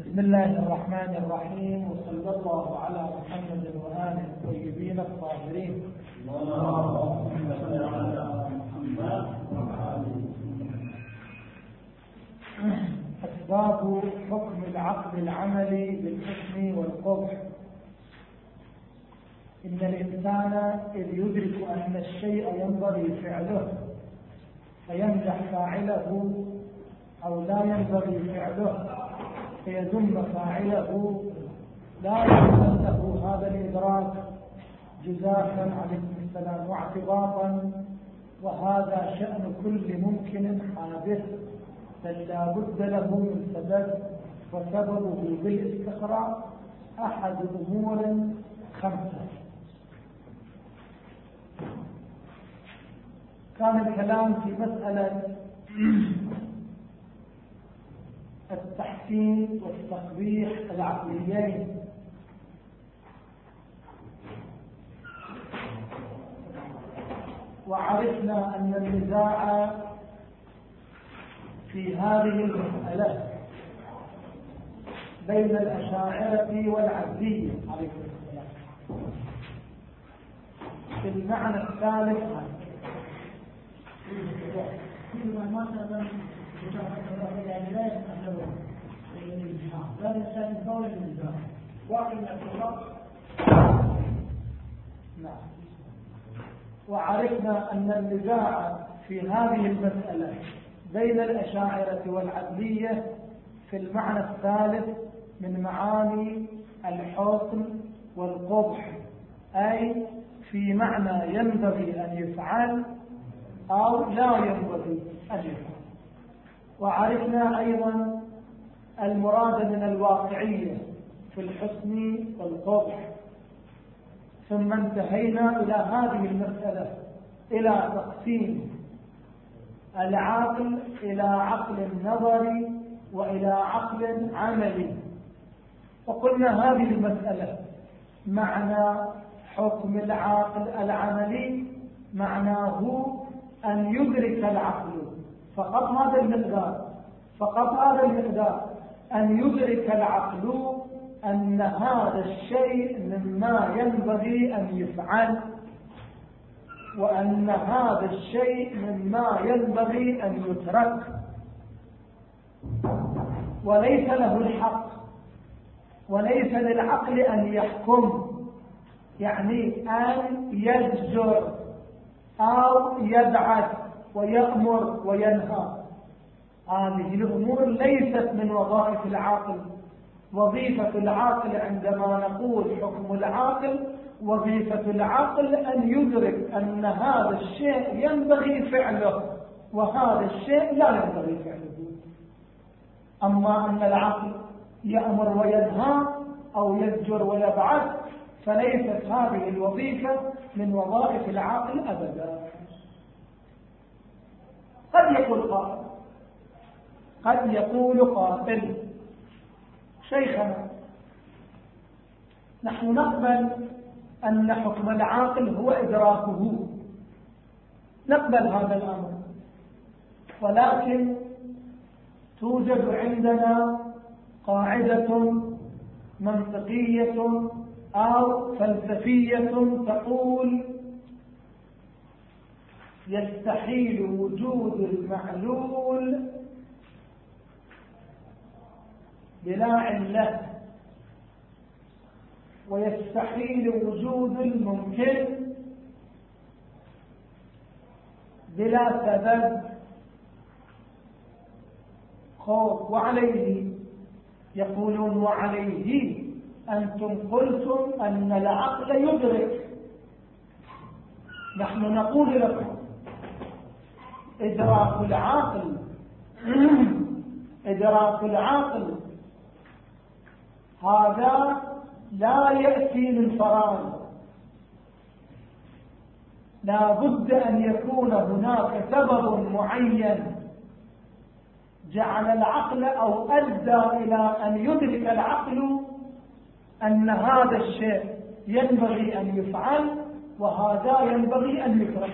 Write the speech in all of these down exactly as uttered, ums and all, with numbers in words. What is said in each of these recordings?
بسم الله الرحمن الرحيم، وصلى الله على محمد وآله الطيبين الطاهرين. اللهم صل على محمد وآله. أسباب حكم العقد العملي بالحسن والقبح. إن الإنسان إذ يدرك أن الشيء ينبغي فعله فيمدح فاعله، أو لا ينبغي فعله فيذم فاعله، لا يكون له هذا الإدراك جزافا عليكم السلام واعتباطا، وهذا شأن كل ممكن حادث، بل لا بد له من سبب، وسببه بالاستقراء أحد أمور خمسة. كان الكلام في مسألة التحسين والتقبيح العقليين، وعرفنا أن النزاع في هذه المسألة بين الأشاعرة والعدلية عليكم السلام في المعنى الثالث. وعرفنا أن النزاع في هذه المسألة بين الأشاعرة والعدلية في المعنى الثالث من معاني الحسن والقبح، أي في معنى ينبغي أن يفعل أو لا ينبغي أن يفعل. وعرفنا أيضا المراد من الواقعية في الحسن والقبح، ثم انتهينا إلى هذه المسألة إلى تقسيم العقل إلى عقل نظري وإلى عقل عملي. وقلنا هذه المسألة معنى حكم العقل العملي معناه أن يدرك العقل فقط هذا المقدار، فقط هذا المقدار، أن يدرك العقل أن هذا الشيء مما ينبغي أن يفعل، وأن هذا الشيء مما ينبغي أن يترك، وليس له الحق، وليس للعقل أن يحكم، يعني أن يزجر أو يبعث ويأمر وينهى. هذه الأمور ليست من وظائف العاقل. وظيفة العاقل عندما نقول حكم العاقل، وظيفة العاقل أن يدرك أن هذا الشيء ينبغي فعله وهذا الشيء لا ينبغي فعله. أما أن العقل يأمر وينهى أو يزجر ويبعث فليست هذه الوظيفة من وظائف العاقل أبدا. قد يقول قائل قد يقول قائل شيخنا، نحن نقبل أن حكم العاقل هو إدراكه، نقبل هذا الأمر، ولكن توجد عندنا قاعدة منطقية أو فلسفية تقول يستحيل وجود المعلول بلا علة، ويستحيل وجود الممكن بلا سبب. خوف وعليه يقولون وعليه أنتم قلتم أن العقل يدرك، نحن نقول لكم إدراك العاقل إدراك العاقل هذا لا يأتي من فراغ، لا بد أن يكون هناك سبب معين جعل العقل أو أدى إلى أن يدرك العقل أن هذا الشيء ينبغي أن يفعل وهذا ينبغي أن يترك.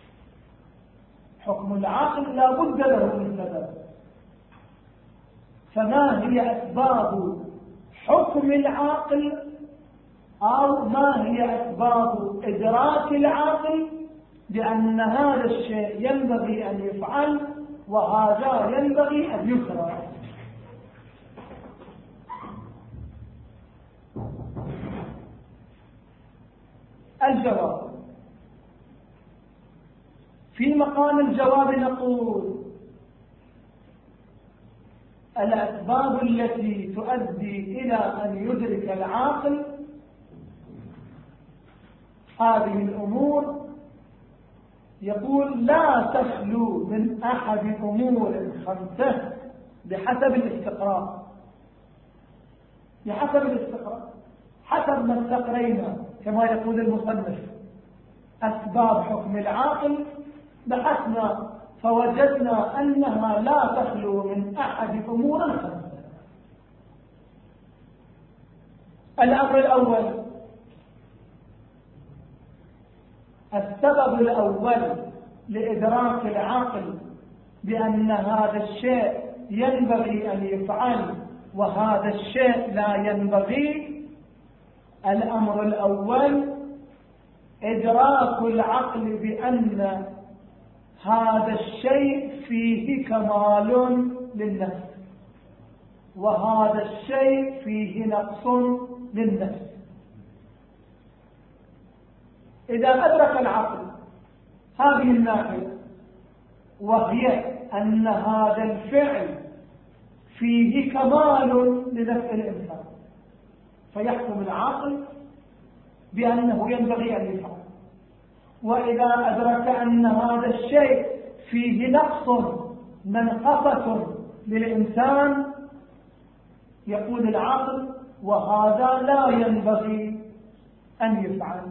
حكم العقل لا بد له من سبب، فما هي أسباب حكم العاقل أو ما هي أسباب إدراك العاقل بأن هذا الشيء ينبغي أن يفعل وهذا ينبغي أن يترك؟ الجواب: في مقام الجواب نقول الأسباب التي تؤدي إلى أن يدرك العاقل هذه الأمور يقول لا تخلو من أحد أمور خمسة بحسب الاستقراء. بحسب الاستقراء حسب ما استقرينا كما يقول المصنف أسباب حكم العاقل، بحثنا فوجدنا أنها لا تخلو من أحد أمور خمسة. الأمر الأول: السبب الأول لإدراك العاقل بأن هذا الشيء ينبغي أن يفعل وهذا الشيء لا ينبغي. الأمر الأول إدراك العقل بأن هذا الشيء فيه كمال للنفس وهذا الشيء فيه نقص للنفس. إذا أدرك العقل هذه الناحية وهي أن هذا الفعل فيه كمال لنفس الإنسان، فيحكم العاقل بأنه ينبغي أن يفعل. وإذا أدرك أن هذا الشيء فيه نقص منقصة للإنسان يقول العاقل وهذا لا ينبغي أن يفعل.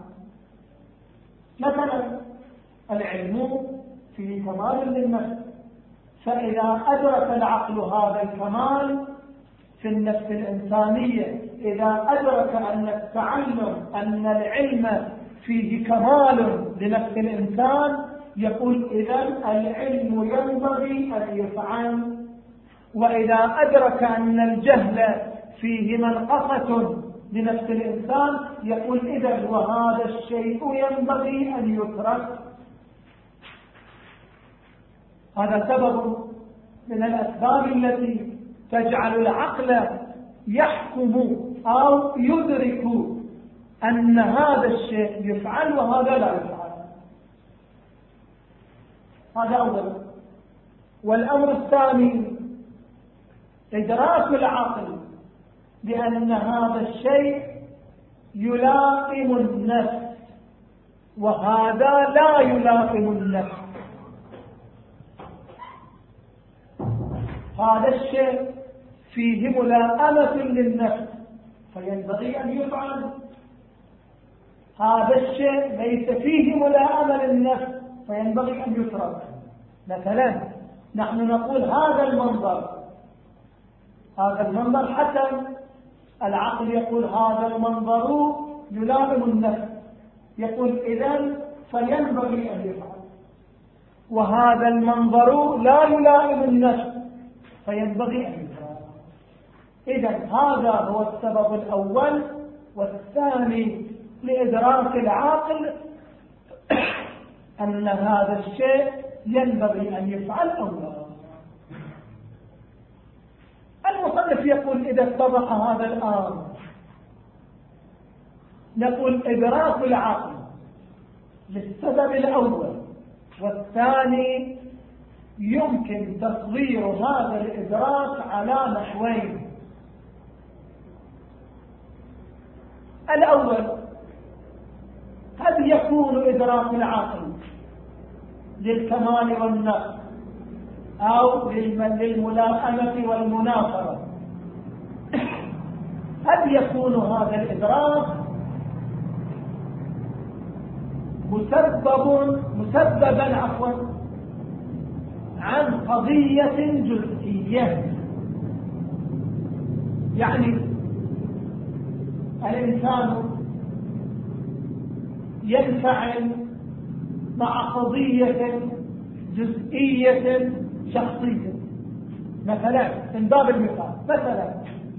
مثلا العلم فيه كمال للنفس، فإذا أدرك العقل هذا الكمال في النفس الإنسانية، إذا أدرك أن التعلم أن العلم فيه كمال لنفس الإنسان يقول إذن العلم ينبغي أن يفعل. وإذا أدرك أن الجهل فيه منقصة لنفس الإنسان يقول إذن وهذا الشيء ينبغي أن يترك. هذا سبب من الأسباب التي تجعل العقل يحكم أو يدرك أن هذا الشيء يفعل وهذا لا يفعل. هذا أولا. والأمر الثاني إدراك العقل بأن هذا الشيء يلائم النفس وهذا لا يلائم النفس. هذا الشيء فيه ملائمة للنفس فينبغي أن يفعل، هذا الشيء ليس فيه ملائمة للنفس فينبغي أن يترك. مثلا نحن نقول هذا المنظر هذا المنظر حسن، العقل يقول هذا المنظر يلائم النفس، يقول إذن فينبغي أن يفعل. وهذا المنظر لا يلائم النفس فينبغي أن يفعل. إذن هذا هو السبب الأول. والثاني لإدراك العاقل أن هذا الشيء ينبغي أن يفعل أو لا. المصنف يقول إذا اتضح هذا الآن نقول إدراك العقل للسبب الأول والثاني يمكن تصوير هذا الإدراك على نحوين. الأول: قد يكون إدراك العقل للكمال والنقص أو للملائمة والمناصرة. قد يكون هذا الإدراك مسبب مسببا عفوا عن قضية جزئية، يعني الإنسان ينفعل مع قضية جزئية شخصية، مثلا من باب المثال، مثلا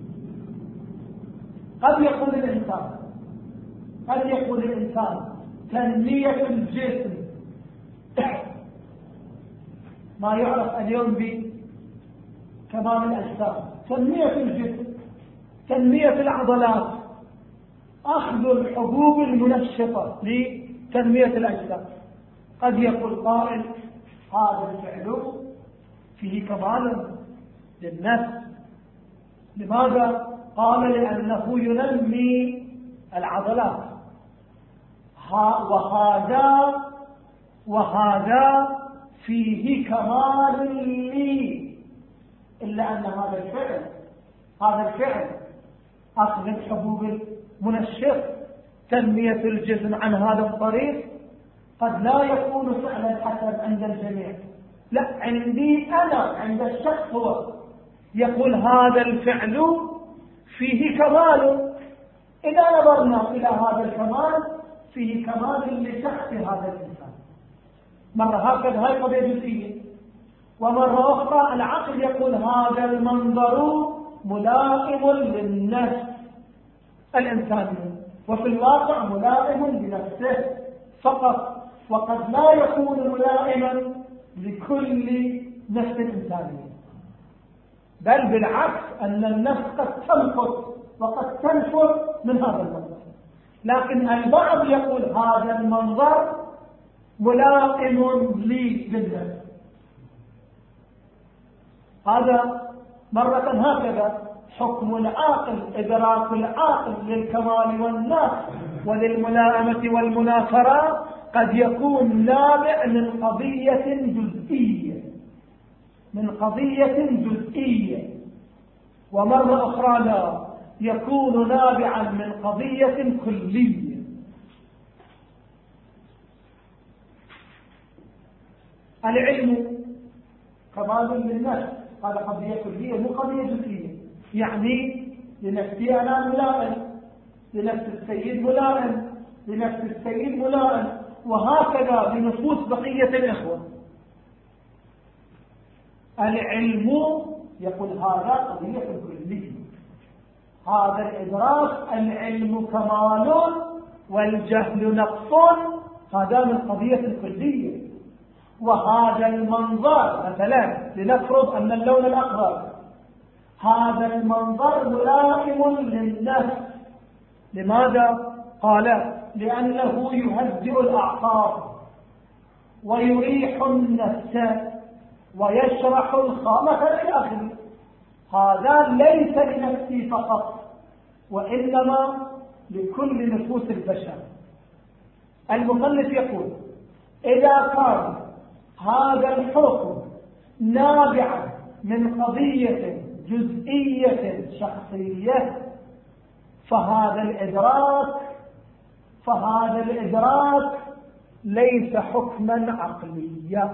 قد يقول الإنسان قد يقول الإنسان تنمية الجسم ما يعرف اليوم بكمال الأجسام، تنمية الجسم، تنمية العضلات، أخذ الحبوب المنشطة لتنمية الأجسام. قد يقول قائل هذا الفعل فيه كمال للنفس. لماذا؟ قال لأنه ينمي العضلات، وهذا وهذا فيه كمال لي، إلا أن هذا الفعل هذا الفعل أخذ الحبوب المنشط، تنمية الجسم عن هذا الطريق قد لا يكون فعلا حسن عند الجميع، لا، عندي أنا، عند الشخص هو يقول هذا الفعل فيه كمال. إذا نظرنا إلى هذا الكمال فيه كمال لشخص هذا الإنسان، مرة هكذا هاي قضية جزئية، ومرة أخرى العقل يقول هذا المنظر ملائم للنفس الإنسانية، وفي الواقع ملائم لنفسه فقط، وقد لا يكون ملائما لكل نفس إنسانية، بل بالعكس أن النفس قد تنقص وقد تنفر من هذا المنظر. لكن البعض يقول هذا المنظر ملائم لي بالنفس. هذا مرة هكذا حكم العاقل، إدراك العاقل للكمال والنقص وللملائمة والمناكرة قد يكون نابع من قضية جزئية من قضية جزئية ومرة أخرى لا، يكون نابعا من قضية كلية. العلم كمال للنفس، هذا قضية كلية مو قضية جزئية، يعني لنفسي أنا ملائم، لنفس السيد ملائم، لنفس السيد ملائم، وهكذا لنفوس بقية الإخوة. العلم يقول هذا قضية كلية، هذا الإدراك العلم كمال والجهل نقص، هذا من قضية كلية. وهذا المنظر مثلا لنفرض أن اللون الأخضر، هذا المنظر ملائم للنفس. لماذا؟ قال لأنه يهدئ الأعصاب ويريح النفس ويشرح الخامة إلى آخره. هذا ليس لنفسي فقط، وإنما لكل نفوس البشر. المصنف يقول إذا كان هذا الحكم نابعا من قضية جزئية شخصية فهذا الإدراك فهذا الإدراك ليس حكما عقليا.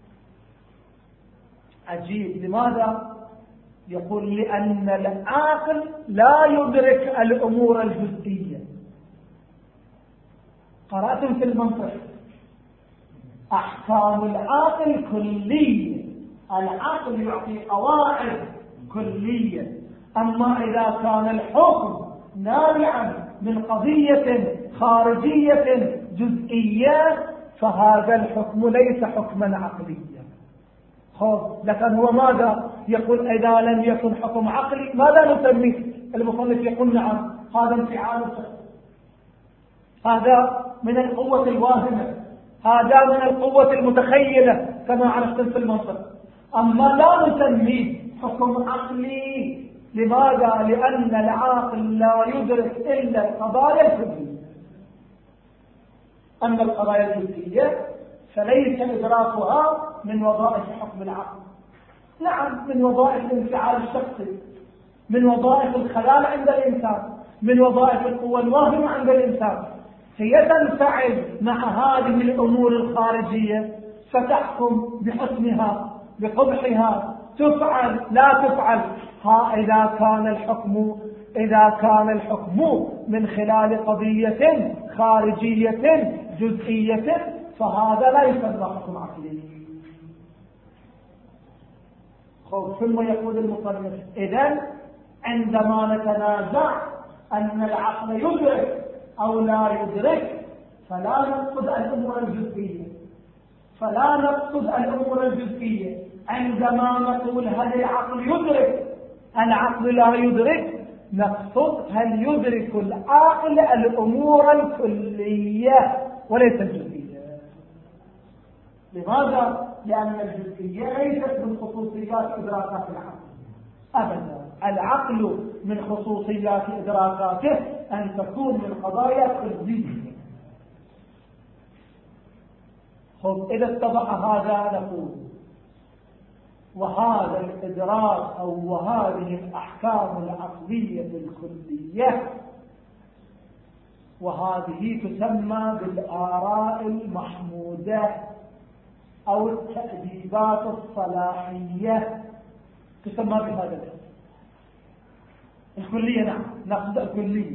عجيب، لماذا؟ يقول لأن العاقل لا يدرك الأمور الجزئية. قرأتم في المنطق أحكام العاقل كلية، العقل يعطي قواعد كلية، أما إذا كان الحكم نابعا من قضية خارجية جزئية فهذا الحكم ليس حكما عقليا. خب لكن هو ماذا يقول؟ إذا لم يكن حكم عقلي ماذا نسميه؟ المصنف يقول نعم، هذا انفعال شخصي، هذا من القوة الواهمة، هذا من القوة المتخيلة كما عرفتم في المنطق. أما لا نسميه حكم عقلي. لماذا؟ لأن العاقل لا يدرك إلا القضايا الكلية، أما القضايا الجزئية فليس إدراكها من وظائف حكم العقل. نعم، من وظائف الانفعال الشخصي، من وظائف الخلال عند الإنسان، من وظائف القوة الواهمة عند الإنسان. هي تنفعل مع هذه الأمور الخارجية فتحكم بحسنها بقبحها، تفعل لا تفعل. ها إذا كان الحكم إذا كان الحكم من خلال قضية خارجية جزئية فهذا لا يسمى حكم عقلي. ثم يقول المصنف إذن عندما نتنازع أن العقل يدرك أو لا يدرك فلا نقصد الأمور الجزئية فلا نقصد الأمور الجزئية عندما نقول هل العقل يدرك العقل لا يدرك نقصد هل يدرك العقل الأمور الكلية وليس الجزئية. لماذا؟ لأن الجزئية ليست من خصوصيات إدراكات العقل أبدا. العقل من خصوصيات إدراكاته أن تكون من قضايا كلية. خذ إذا اتضح هذا نقول وهذا الإدراك أو وهذه الأحكام العقلية الكلية وهذه تسمى بالآراء المحمودة أو التأديبات الصلاحية تسمى بهذا الاسم الكلية. نعم نقصد الكلية.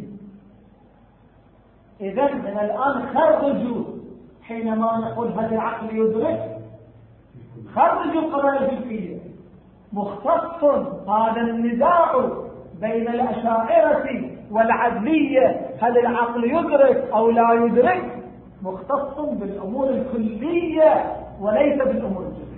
إذن من الآن خرجوا حينما نقول هل العقل يدرك خرجوا القضايا الجزئية مختص هذا النزاع بين الأشاعرة والعدلية هل العقل يدرك أو لا يدرك مختص بالأمور الكلية وليس بالأمور الجزئية.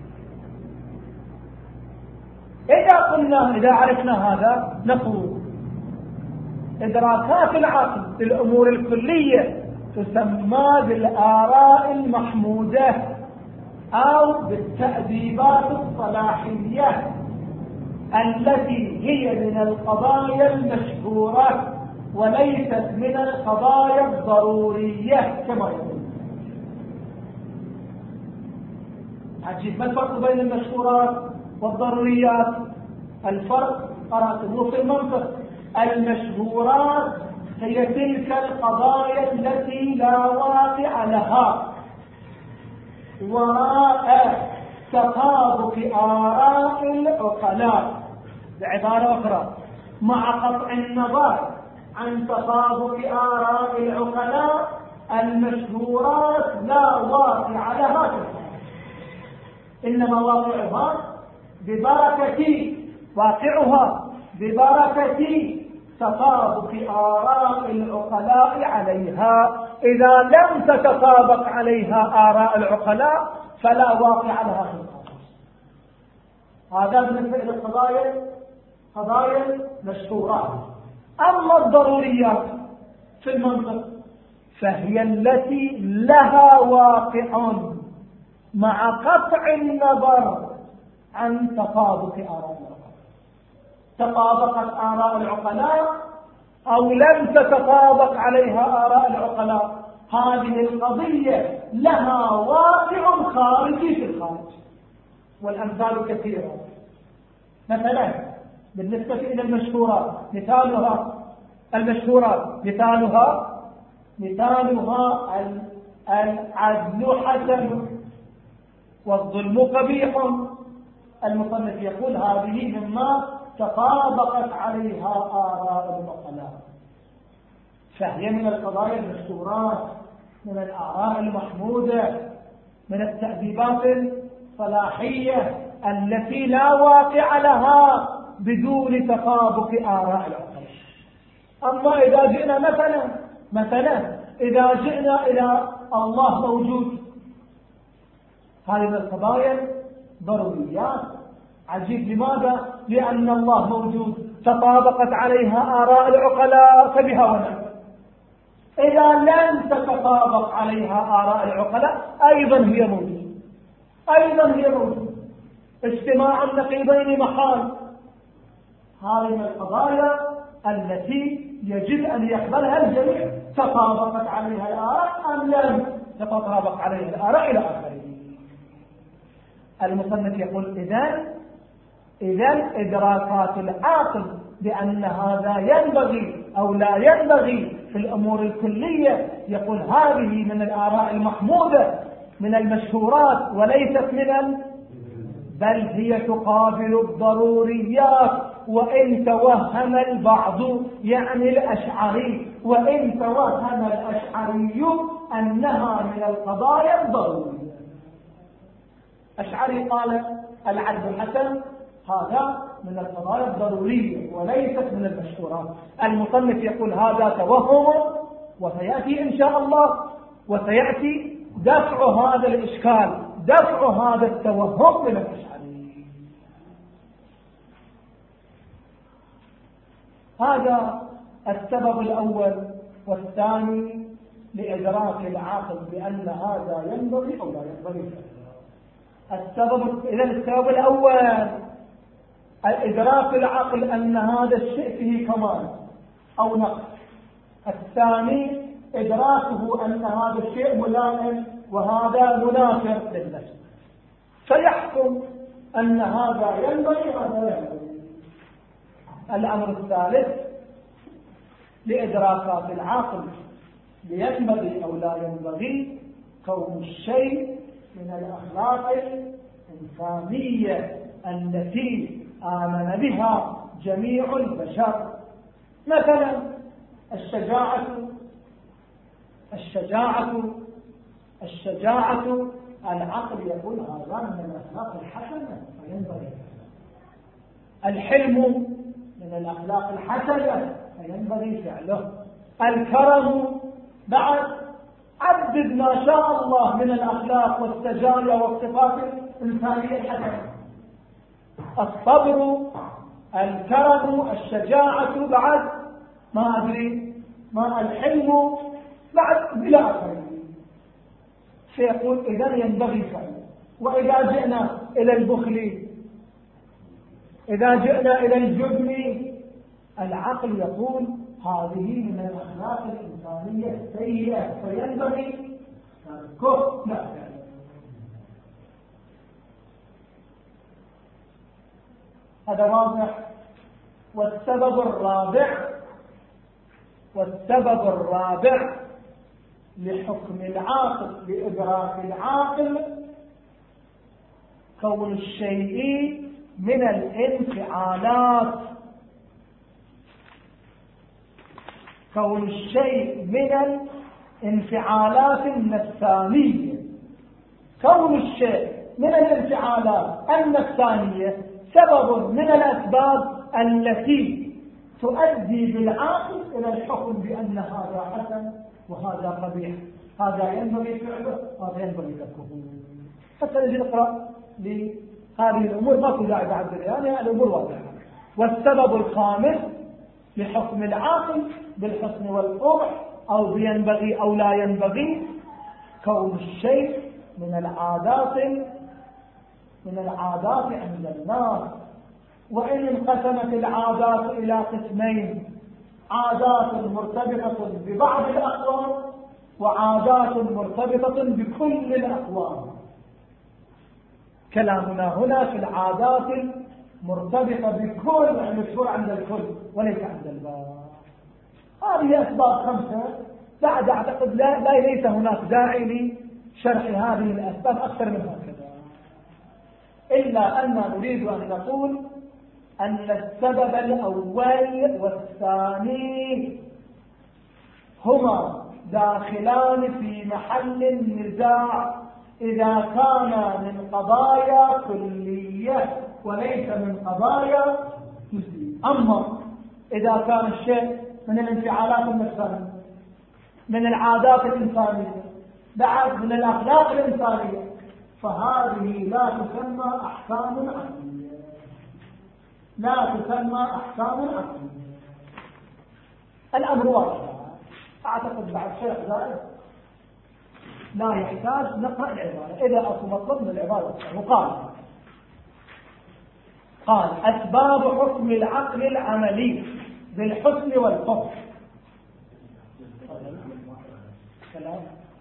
إذا قلنا إذا عرفنا هذا نقول إدراكات العقل للأمور الكلية تسمى بالآراء المحمودة أو بالتأديبات الصلاحية التي هي من القضايا المشهورة وليست من القضايا الضرورية كما يقول. عجيب. ما الفرق بين المشهورات والضروريات؟ الفرق قرأته في المنطق. المشهورات هي تلك القضايا التي لا واقع لها وراء تطابق آراء العقلاء. بعبارة أخرى مع قطع النظر عن تطابق آراء العقلاء المشهورات لا واقع لها إنما واقعها ببركة واقعها ببركة تطابق آراء العقلاء عليها. إذا لم تتطابق عليها آراء العقلاء فلا واقع لها في القضاء. هذا بالنسبة إلى القضايا قضايا مشهورات. أما الضروريات في المنطق فهي التي لها واقع مع قطع النظر عن تطابق آراء العقلاء. تطابقت آراء العقلاء أو لم تتطابق عليها آراء العقلاء هذه القضية لها واقع خارجي في الخارج. والأمثال كثيرة. مثلا بالنسبة إلى المشهورات مثالها المشهورات مثالها مثالها العدل حسن والظلم قبيح. المصنف يقول هذه مما تطابقت عليها آراء العقلاء فهي من القضايا المشهورات من الآراء المحمودة من التأديبات الصلاحية التي لا واقع لها بدون تطابق آراء العقلاء. أما إذا جئنا مثلا مثلا إذا جئنا إلى الله موجود هذه القضايا ضروريات. عجيب. لماذا؟ لأن الله موجود تطابقت عليها آراء العقلاء فبها ونعم. إذا لم تتطابق عليها آراء العقلاء أيضا هي موجودة أيضا هي موجودة. اجتماع النقيضين محال. هذه من القضايا التي يجب أن يقبلها الجميع. تطابقت عليها الآراء أم لم تتطابق عليها الآراء إلى آخره. المصنف يقول إذن إذن إدراكات العاقل بأن هذا ينبغي أو لا ينبغي في الأمور الكلية يقول هذه من الآراء المحمودة من المشهورات وليست من بل هي تقابل الضروريات. وإن توهم البعض يعني الأشعري وإن توهم الأشعري أنها من القضايا الضرورية. أشعري قال العدل حسن هذا من القضايا الضرورية وليست من المشهورات. المصنف يقول هذا توهم، وسيأتي إن شاء الله وسيأتي دفع هذا الإشكال، دفع هذا التوهم من الأشعري. هذا السبب الأول. والثاني لإدراك العاقل بأن هذا ينبغي أو لا ينبغي. السبب إذا السبب الأول إدراك العقل أن هذا الشيء فيه كمال أو نقص. الثاني إدراكه أن هذا الشيء ملائم وهذا منافر للنفس، فيحكم أن هذا ينبغي وهذا ينبغي. الأمر الثالث لإدراكات العقل لينبغي أو لا ينبغي كون الشيء من الأخلاق الإنسانية التي آمن بها جميع البشر. مثلا الشجاعة الشجاعة الشجاعة العقل يقول هذا من الأخلاق الحسنة فينبغي. الحلم من الأخلاق الحسنة فينبغي فعله. الكرم بعد عدد ما شاء الله من الأخلاق والسجايا والصفات الإنسانية الحسنة. الصبر، الكرم، الشجاعة، بعد ما أدري ما الحلم، بعد بلا آخر. سيقول إذا ينبغي فعله. وإذا جئنا إلى البخل، إذا جئنا إلى الجبن، العقل يقول هذه من الأخلاق الإنسانية السيئة فينبغي تركه لا فعله. هذا واضح. والسبب الرابع والسبب الرابع لحكم العاقل لإدراك العاقل كون الشيء من الانفعالات، كون الشيء من الانفعالات النفسانية. كون الشيء من الانفعالات النفسانية سبب من الأسباب التي تؤدي بالعاقل إلى الحكم بأن هذا حسن وهذا قبيح، هذا ينبغي فعله وهذا ينبغي تركه. حتى نجي نقرأ لهذه الأمور ما كل داعي بعد يعني الأمور واضحة. والسبب الخامس لحكم العاقل بالحسن والقبح أو بينبغي أو لا ينبغي كون الشيء من العادات من العادات عند الناس. وإن انقسمت العادات إلى قسمين: عادات مرتبطة ببعض الأقوام وعادات مرتبطة بكل الأقوام. كلامنا هنا في العادات المرتبطة بكل المشهور عند الكل وليس عند البعض. هذه أسباب خمسة. بعد أعتقد لا, لا ليس هناك داعي لشرح هذه الأسباب أكثر من هكذا، إلا أن نريد أن نقول أن السبب الأول والثاني هما داخلان في محل النزاع إذا كان من قضايا كلية وليس من قضايا جزئية. أما إذا كان الشيء من الانفعالات النفسانية، من العادات الإنسانية، بعد من الأخلاق الإنسانية، فهذه لا تسمى أحكام عقلية، لا تسمى أحكام عقلية. الأمر واضح. أعتقد بعد شيء ذلك لا يحتاج نقرأ العبارة إذا أصل مطلب من العبارة. وقال قال أسباب حكم العقل العملي بالحسن والقبح. سلام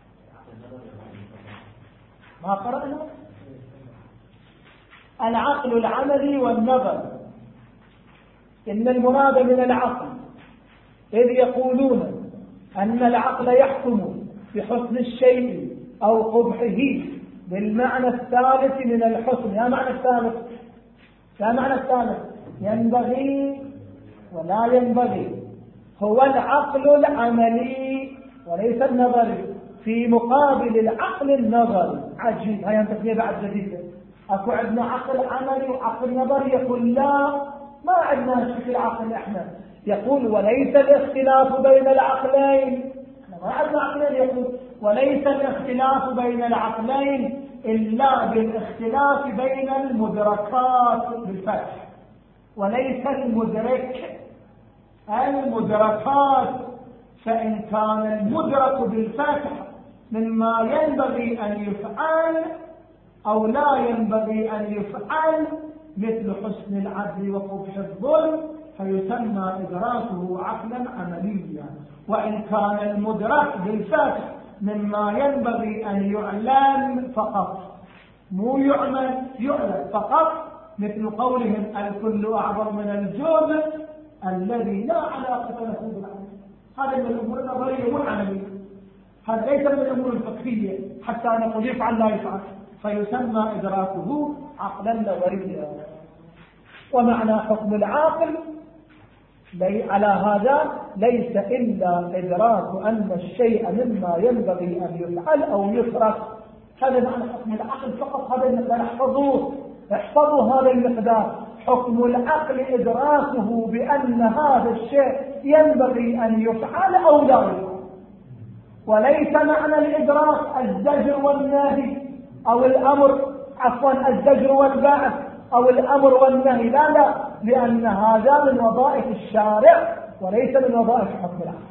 ما قرأنا. العقل العملي والنظر. إن المراد من العقل إذ يقولون أن العقل يحكم بحسن الشيء أو قبحه بالمعنى الثالث من الحسن. يا معنى الثالث يا معنى الثالث ينبغي ولا ينبغي هو العقل العملي وليس النظري في مقابل العقل النظري. عجيب. هاي أنت فيها بعد جديدة. أكو عندنا عقل عملي وعقل نظري. يقول لا، ما عندنا شيء في العقل إحنا. يقول وليس الاختلاف بين العقلين، ما عندنا عقلين. يقول وليس الاختلاف بين العقلين إلا بالاختلاف بين المدركات بالفتح، وليس المدرك المدركات. فإن كان المدرك بالفتح مما ينبغي أن يفعل أو لا ينبغي أن يفعل مثل حسن العدل وقبح الظلم فيسمى إدراكه عقلا عمليا. وإن كان المدرك بالفتح مما ينبغي أن يعلم فقط، مو يعمل، يعلم فقط، مثل قولهم الكل أعظم من الجزء الذي لا علاقة له بالعمل. هذا من الأمور النظرية والعملية، هذا ليس من الأمور الفقهية حتى نقول يفعل لا يفعل، فيسمى إدراكه عقلا نظريا. ومعنى حكم العاقل على هذا ليس إلا إدراك أن الشيء مما ينبغي أن يفعل أو يترك. هذا معنى حكم العقل فقط. هذا المقدار احفظوه، احفظوا هذا المقدار. حكم العقل إدراكه بأن هذا الشيء ينبغي أن يفعل أو لا يفعل، وليس معنى الإدراك الزجر والنهي أو الأمر، عفوا الزجر والبعث أو الأمر والنهي، لا لا، لأن هذا من وظائف الشارع وليس من وظائف حكم العقل.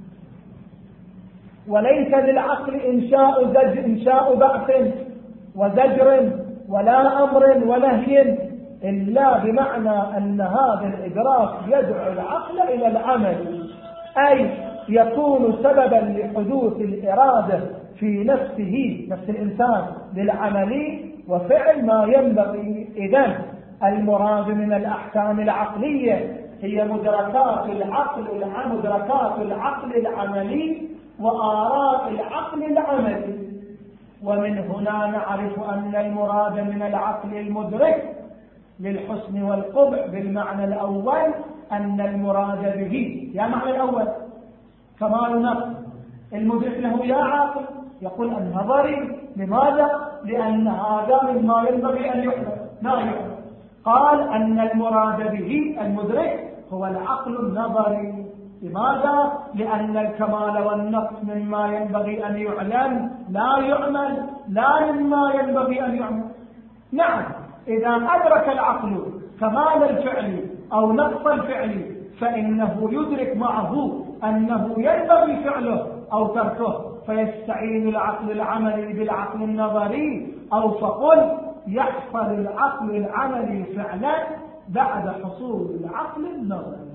وليس للعقل إنشاء زجر إنشاء بعث وزجر ولا أمر ونهي إلا بمعنى أن هذا الإدراك يدعو العقل إلى العمل، أي يكون سببا لحدوث الإرادة في نفسه، نفس الإنسان، للعمل وفعل ما ينبغي. إذن المراد من الأحكام العقلية هي مدركات العقل مدركات العقل العملي وآراء العقل العملي. ومن هنا نعرف أن المراد من العقل المدرك للحسن والقبح بالمعنى الأول أن المراد به، يا معنى الأول كمال نفس المدرك له يا عاقل. يقول النظري، لماذا؟ لأن هذا مما ينبغي أن يحدث لا يحدث. قال أن المراد به المدرك هو العقل النظري. لماذا؟ لأن الكمال والنقص مما ينبغي أن يعلم لا يعمل، لا مما ينبغي أن يعمل. نعم، إذا أدرك العقل كمال الفعل أو نقص الفعل فإنه يدرك معه أنه ينبغي فعله أو تركه، فيستعين العقل العملي بالعقل النظري، أو فقل يحصل العقل العملي فعلا بعد حصول العقل النظري.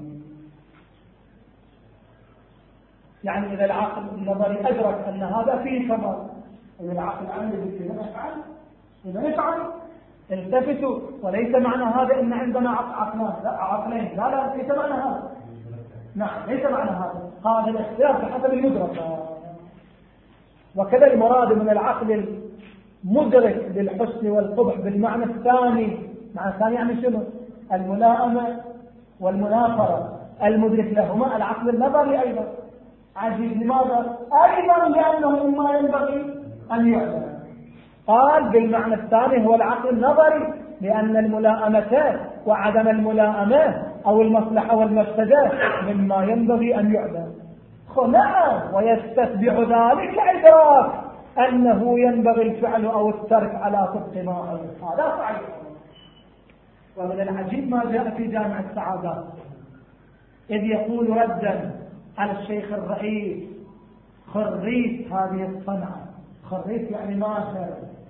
يعني إذا العقل النظري أدرك أن هذا فيه كمال، إذا العقل العملي إذا نفعل إذا نفعل التفتوا. وليس معنى هذا إن عندنا عقلان، لا عقلين، لا لا، ليس معنى هذا. نعم، ليس معنى هذا. هذا الاختلاف بحسب المدرك. وكذا المراد من العقل المدرك للحسن والقبح بالمعنى الثاني. معنى الثاني يعني شنو؟ الملائمة والمنافرة. المدرك لهما العقل النظري أيضا. عجيب، لماذا؟ أيضا لأنه مما ينبغي أن يعلم. قال بالمعنى الثاني هو العقل النظري، لأن الملائمة وعدم الملائمة أو المصلحة والمفسدة مما ينبغي أن يعلم. نعم، ويستتبع ذلك الإدراك أنه ينبغي الفعل أو الترك على طبق ما عرف. هذا صحيح. ومن العجيب ما جاء في جامع السعادات، إذ يقول ردا على الشيخ الرئيس خريج هذه الصنعة. خريج يعني ماهر،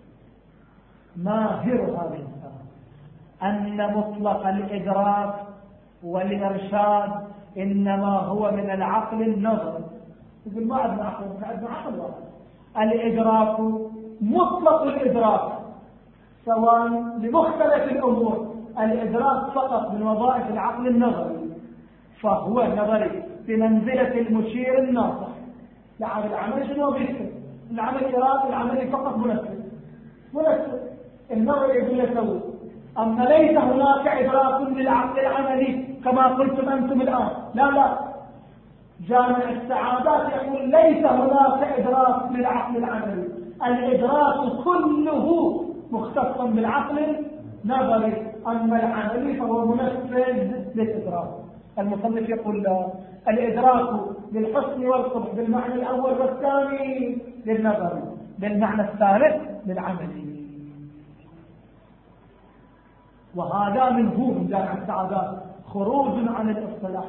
ماهر هذه الصنعة، أن مطلق الإدراك والإرشاد إنما هو من العقل النظري. يقول ما عندنا عقل، عندنا عقل واحد. الإدراك مطلق الإدراك سواء لمختلف الأمور. الإدراك فقط من وظائف العقل النظري، فهو نظري بمنزلة المشير الناصح. لعمل العمل شنو بيكتب؟ العمل إرادة، العمل فقط منفذ منفذ. النظري يقول يسوي. أما ليس هناك إدراك للعقل العملي كما قلتم أنتم الآن. لا لا، جامع السعادات يقول ليس هناك إدراك للعقل العملي. الإدراك كله مختص بالعقل النظري، أما العملي فهو منفذ للإدراك. المصنف يقول لا، الإدراك للحسن والقبح بالمعنى الأول والثاني للنظري، بالمعنى الثالث للعملي. وهذا منه من جامع السعادات خروج عن الاصطلاح.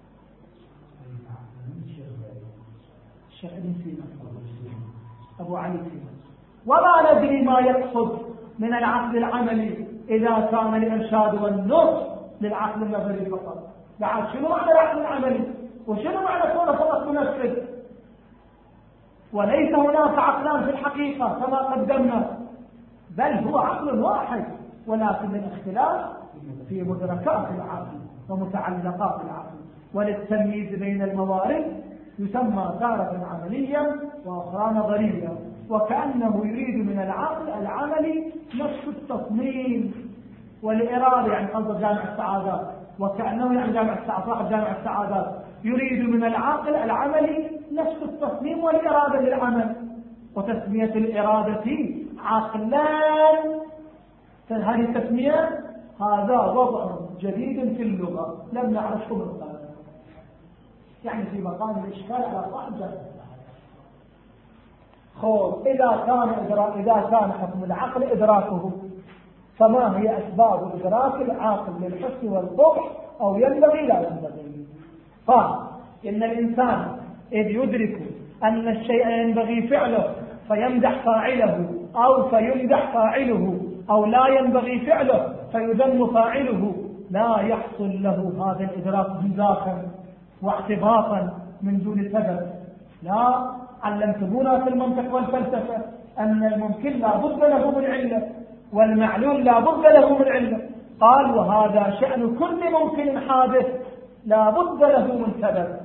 الشيخ ابن سينا أبو علي سينا. وما ندري ما يقصد من العقل العملي إذا كان الإرشاد والنطق للعقل النظري فقط. بعد شنو معنى العقل العملي وشنو معنى كونه فقط منفذ؟ وليس هناك عقلان في الحقيقة كما قدمنا، بل هو عقل واحد، ولكن الاختلاف في مدركات العقل ومتعلقات العقل. وللتمييز بين الموارد يسمى تارة عمليا وأخرى نظريا، وكأنه يريد من العقل العملي نفس التصميم والإرادة، يعني قصد جامع السعادات، وكأنه يعني جامع السعادات صاحب جامع السعادات يريد من العقل العملي نفس التصميم والإرادة للعمل، وتسمية الإرادة عقلان. هذه التسمية هذا وضع جديد في اللغة لم نعرفه من قبل، يعني في مقام الإشكال على صاحب جامع السعادات. خوف إذا كان إدراك إذا كان حكم العقل إدراكه، فما هي أسباب إدراك العاقل للحسن والقبح أو ينبغي لا ينبغي؟ قال إن الإنسان إذ يدرك أن الشيء ينبغي فعله فيمدح فاعله أو فيمدح فاعله، أو لا ينبغي فعله فيذم فاعله، لا يحصل له هذا الإدراك جزافا واعتباطا من دون سبب. لا، علمتمونا في المنطق والفلسفة أن الممكن لا بد له من علة والمعلوم لا بد له من علة. قال وهذا شأن كل ممكن حادث لا بد له من سبب،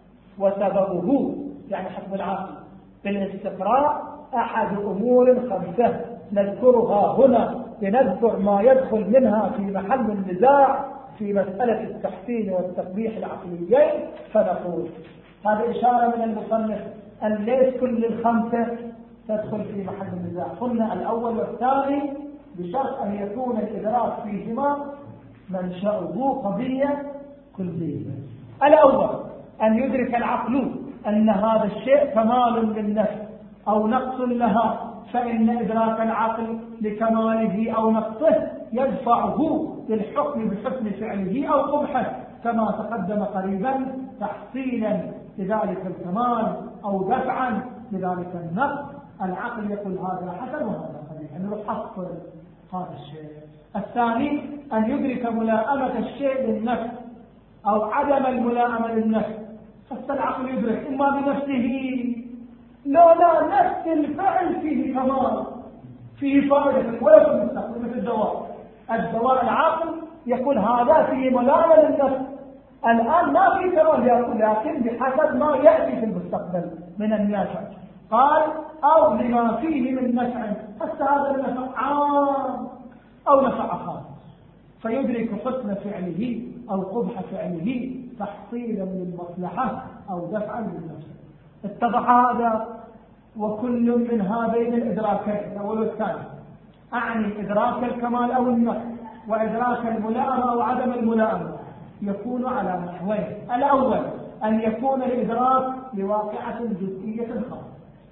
وسببه يعني حكم العقل بالاستقراء أحد أمور خمسة نذكرها هنا لنذكر ما يدخل منها في محل النزاع في مسألة التحسين والتقبيح العقليين. فنقول هذه إشارة من المصنف أن ليس كل الخمسة تدخل في محل النزاع. قلنا الأول والثاني بشرط أن يكون الإدراك فيهما منشأه قضية كلية. الأول أن يدرك العقل أن هذا الشيء كمال للنفس أو نقص لها، فإن إدراك العقل لكماله أو نقصه يدفعه للحكم بحسن فعله أو قبحه كما تقدم قريبا، تحصيلا لذلك الكمال أو دفعا لذلك النقص. العقل يقول هذا حسن وهذا قبيح، أنه يحصل هذا الشيء. الثاني أن يدرك ملائمة الشيء للنفس أو عدم الملائمة للنفس. فالعقل يدرك إما بنفسه لا لا نفس الفعل فيه كمال فيه فائدة ولا في المستقبل، مثل الدواء. الدواء العقل يقول هذا فيه ملائمة للنفس، الآن ما في كمال يقول، لكن بحسب ما يأتي في المستقبل من النفع. قال أو لما فيه من نفع، حتى هذا النفع عام أو نفع خاص، فيدرك حسن فعله أو قبح فعله تحصيلا للمصلحة أو دفعا للنفس. اتضح هذا. وكل من هذين الإدراكين الأول والثاني، أعني إدراك الكمال أو النقص وإدراك الملائمة أو عدم الملائمة، يكون على نحوين. الأول أن يكون الإدراك لواقعة جزئية خاصة،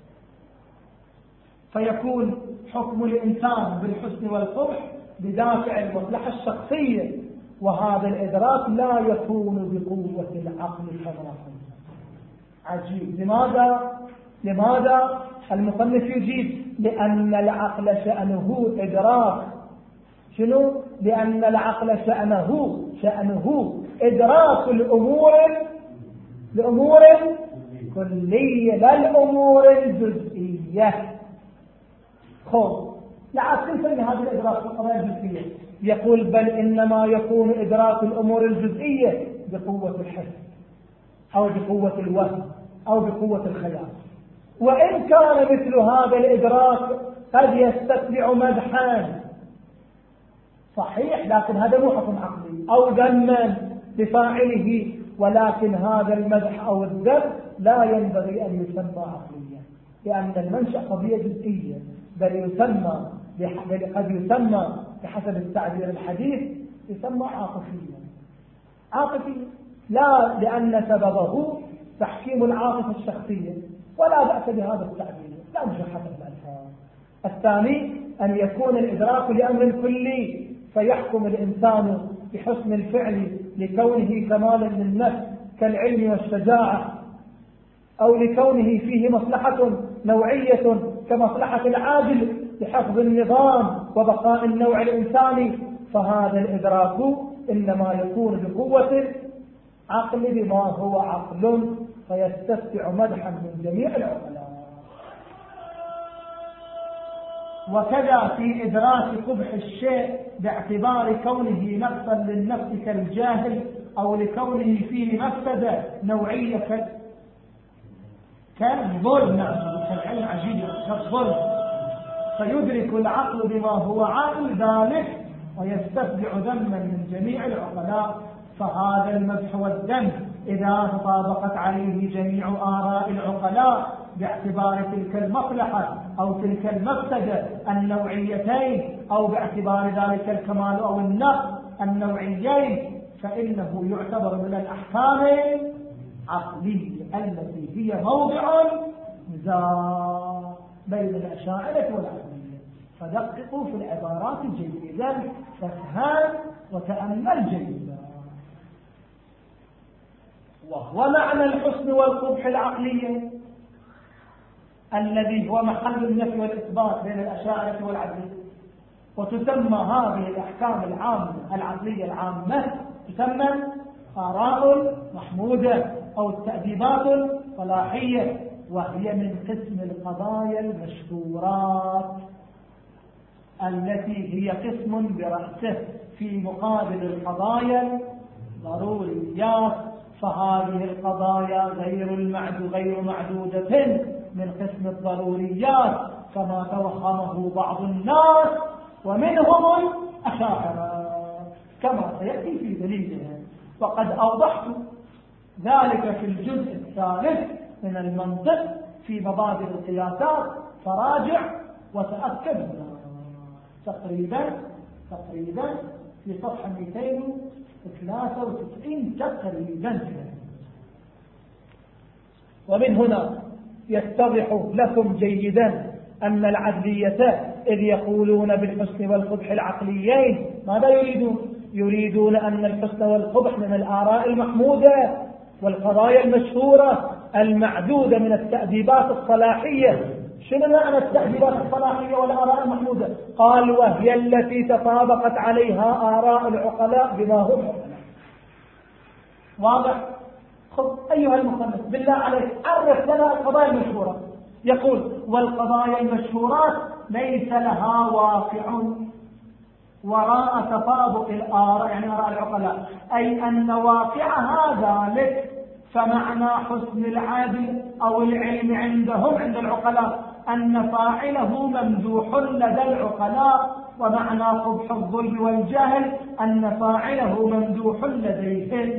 فيكون حكم الإنسان بالحسن والقبح بدافع المصلحة الشخصية، وهذا الإدراك لا يكون بقوة العقل كما قلنا. عجيب. لماذا؟ لماذا؟ المصنف يجيب لأن العقل شأنه إدراك. شنو؟ لأن العقل شأنه شأنه إدراك الأمور الأمور كلية لا الأمور الجزئية. خوف لا تنسى هذا الإدراك في القضايا الجزئية. يقول بل إنما يكون إدراك الأمور الجزئية بقوة الحس أو بقوة الوهم أو بقوة الخيال. وإن كان مثل هذا الإدراك قد يستتبع مدحا صحيح، لكن هذا مو حكم عقلي، أو ذما بفاعله، ولكن هذا المدح أو الذم لا ينبغي أن يسمى عقليا، لأن المنشأ قضية جزئية، بل يسمى قد يسمى بحسب التعبير الحديث يسمى عاطفيا. عاطفيا لا لأن سببه تحكيم العاطفة الشخصية، ولا بأس بهذا التعبير، لا مشحة الألفاظ. الثاني أن يكون الإدراك لأمر كلي فيحكم الإنسان بحسن الفعل لكونه كمالا للنفس كالعلم والشجاعة، أو لكونه فيه مصلحة نوعية كمصلحة العاجل لحفظ النظام وبقاء النوع الإنساني، فهذا الإدراك إنما يكون بقوة عقل بما هو عقل، فيستفتع مدحا من جميع العقلاء. وكذا في إدراك قبح الشيء باعتبار كونه نقصا للنفس كالجاهل، أو لكونه فيه مفسدة نوعية كالظلم، كالعلم عجيب كالظلم، فيدرك العقل بما هو عاقل ذلك ويستتبع ذما من جميع العقلاء. فهذا المدح والذم إذا تطابقت عليه جميع آراء العقلاء باعتبار تلك المصلحة أو تلك المفسدة النوعيتين، أو باعتبار ذلك الكمال أو النقص النوعيين، فإنه يعتبر من الأحكام العقلية التي هي موضع نزاع بين الأشاعرة والعقلية. فدققوا في العبارات جيدا، فافهم وتأمل جيدا. وهو معنى الحسن والقبح العقلية الذي هو محل النفي والإثبات بين الأشاعرة والعقلية. وتسمى هذه الأحكام العامة العقلية العامة تسمى آراء محمودة أو التأديبات الصلاحية، وهي من قسم القضايا المشهورات التي هي قسم برأسه في مقابل القضايا الضروريات. فهذه القضايا غير المعد غير معدودة من قسم الضروريات كما توهمه بعض الناس ومنهم الأشاعرة كما سيأتي في دليلها. وقد أوضحت ذلك في الجزء الثالث من المنطق في مبادئ القياسات، فراجع وتأكد منها. تقريبا تقريبا في صفحة مئتين وثلاثة وتسعين تقريبا. ومن هنا يتضح لكم جيدا أن العدلية إذ يقولون بالحسن والقبح العقليين ماذا يريدون؟ يريدون أن الحسن والقبح من الآراء المحمودة والقضايا المشهورة المعدودة من التأديبات الصلاحية. شنو معنى التأديبات الصلاحية والآراء المحمودة؟ قال وهي التي تطابقت عليها آراء العقلاء بما هم. واضح؟ خذ أيها المخلص بالله عليك عرف لنا القضايا المشهورة. يقول والقضايا المشهورات ليس لها واقع وراء تطابق الآراء، يعني آراء العقلاء، أي أن واقعها ذلك. فمعنى حسن العادل أو العلم عندهم عند العقلاء أن فاعله ممدوح لدى العقلاء، ومعنى قبح الظلم والجهل أن فاعله ممدوح لديهم.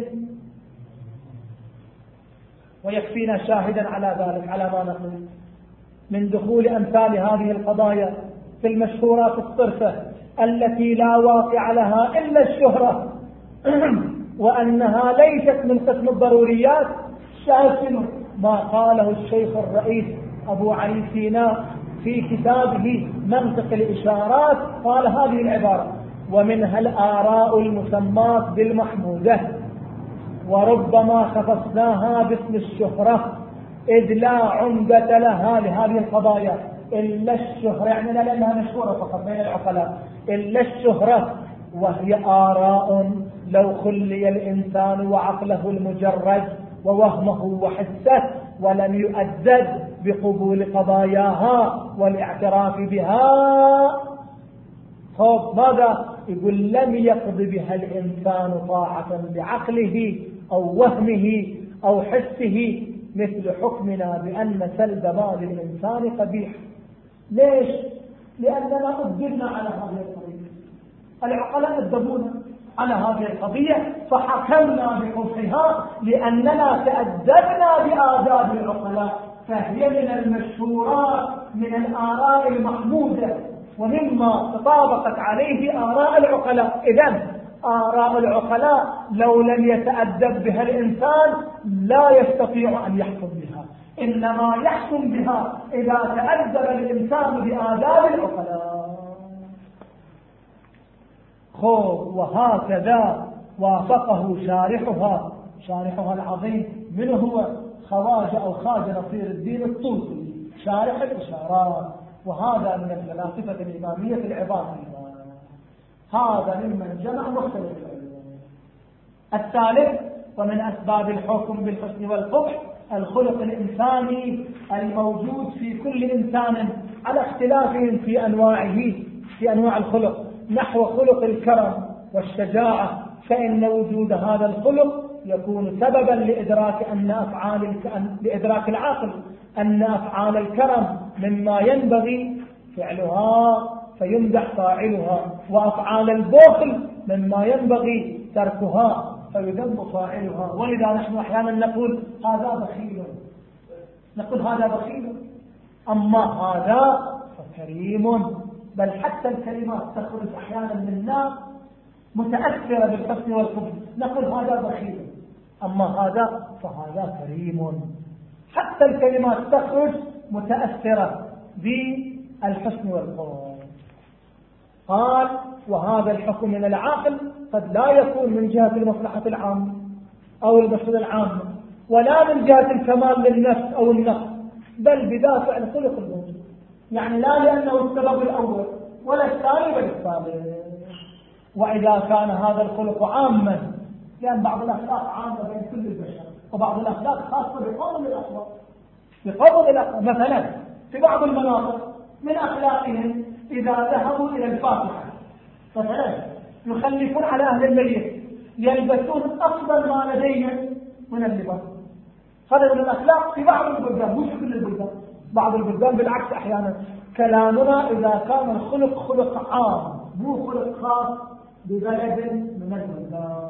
ويكفينا شاهدا على ذلك على ما نقول من دخول أمثال هذه القضايا في المشهورات الصرفة التي لا واقع لها إلا الشهرة وأنها ليست من قسم الضروريات. شاهدوا ما قاله الشيخ الرئيس أبو علي سيناء في كتابه منطق الإشارات، قال هذه العبارة: ومنها الآراء المسمات بالمحمودة وربما خصصناها باسم الشهرة إذ لا عمدة لها لهذه القضايا إلا الشهرة، يعني لا لأنها مشهورة فقط بين العقلاء، إلا الشهرة، وهي آراء لو خلي الإنسان وعقله المجرد ووهمه وحسه ولم يؤدد بقبول قضاياها والاعتراف بها. طب ماذا يقول؟ لم يقض بها الإنسان طاعة بعقله أو وهمه أو حسه، مثل حكمنا بأن سلب مال الإنسان قبيح. ليش؟ لأننا أدبنا على هذه القضية، العقلاء أدبونا على هذه القضية فحكمنا بقبحها لأننا تأدبنا بآداب العقلاء، فهي من المشهورات من الآراء المحمودة. ومما تطابقت عليه آراء العقلاء. إذن آراء العقلاء لو لم يتأدب بها الإنسان لا يستطيع أن يحكم بها، إنما يحكم بها إذا تأدب الإنسان بآداب العقلاء. خب وهكذا وافقه شارحها شارحها العظيم من هو؟ خواجة أو خواجة نصير الدين الطوسي شارح الإشارات، وهذا من الفلاسفة الإمامية العظام. هذا ممن جمع مختلف العلوم. الثالث ومن أسباب الحكم بالحسن والقبح الخلق الإنساني الموجود في كل إنسان على اختلافهم في أنواعه في أنواع الخلق، نحو خلق الكرم والشجاعة، فإن وجود هذا الخلق يكون سببا لإدراك أن أفعال لإدراك العاقل أن أفعال الكرم مما ينبغي فعلها فيمدح فاعلها، وأفعال البخل مما ينبغي تركها فيذم فاعلها. ولذا نحن أحيانا نقول هذا بخيل، نقول هذا بخيل، أما هذا فكريم. بل حتى الكلمات تخرج أحيانا من الناس متأثرة بالحسن والقبح، نقول هذا بخيل، أما هذا فهذا كريم. حتى الكلمات تخرج متأثرة بالحسن والقبح. قال وهذا الحكم من العاقل قد لا يكون من جهة المصلحة العامة أو المصلحة العامة، ولا من جهة الكمال للنفس أو النفس، بل بدافع الخلق الموجود، يعني لا لأنه السبب الأول ولا الثاني ولا الثالث. وإذا كان هذا الخلق عاما، لأن بعض الأخلاق عامة بين كل البشر، وبعض الأخلاق خاصة بقوم الأخلاق بقوم الأخلاق. مثلا في بعض المناطق من أخلاقهم إذا ذهبوا إلى الفاتحة مثلا يخلفون على أهل الميت يلبسون أفضل ما لديهم من اللباس. هذا من الأخلاق في بعض البلدان، مش كل البلدان، بعض البلدان بالعكس. أحيانا كلامنا إذا كان الخلق خلق عام مو خلق خاص ببلد من البلدان.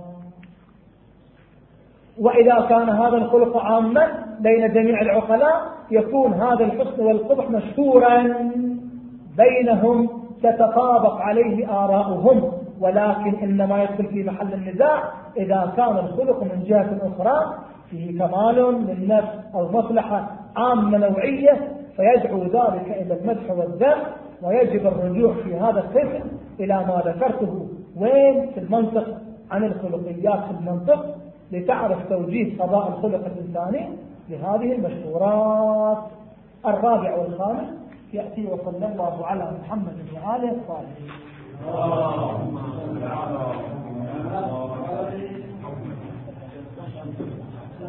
وإذا كان هذا الخلق عاما بين جميع العقلاء يكون هذا الحسن والقبح مشهورا بينهم تتطابق عليه آراؤهم، ولكن إنما يدخل في محل النزاع إذا كان الخلق من جهة أخرى فيه كمال للنفس أو مصلحة عامة نوعية، فيدعو ذلك إلى المدح والذم. ويجب الرجوع في هذا القسم إلى ما ذكرته وين في المنطق عن الخلقيات في المنطق، لتعرف توجيه قضاء الخلق الإنساني لهذه المشهورات. الرابع والخامس يأتي وصلى الله على محمد وآله الصالحين.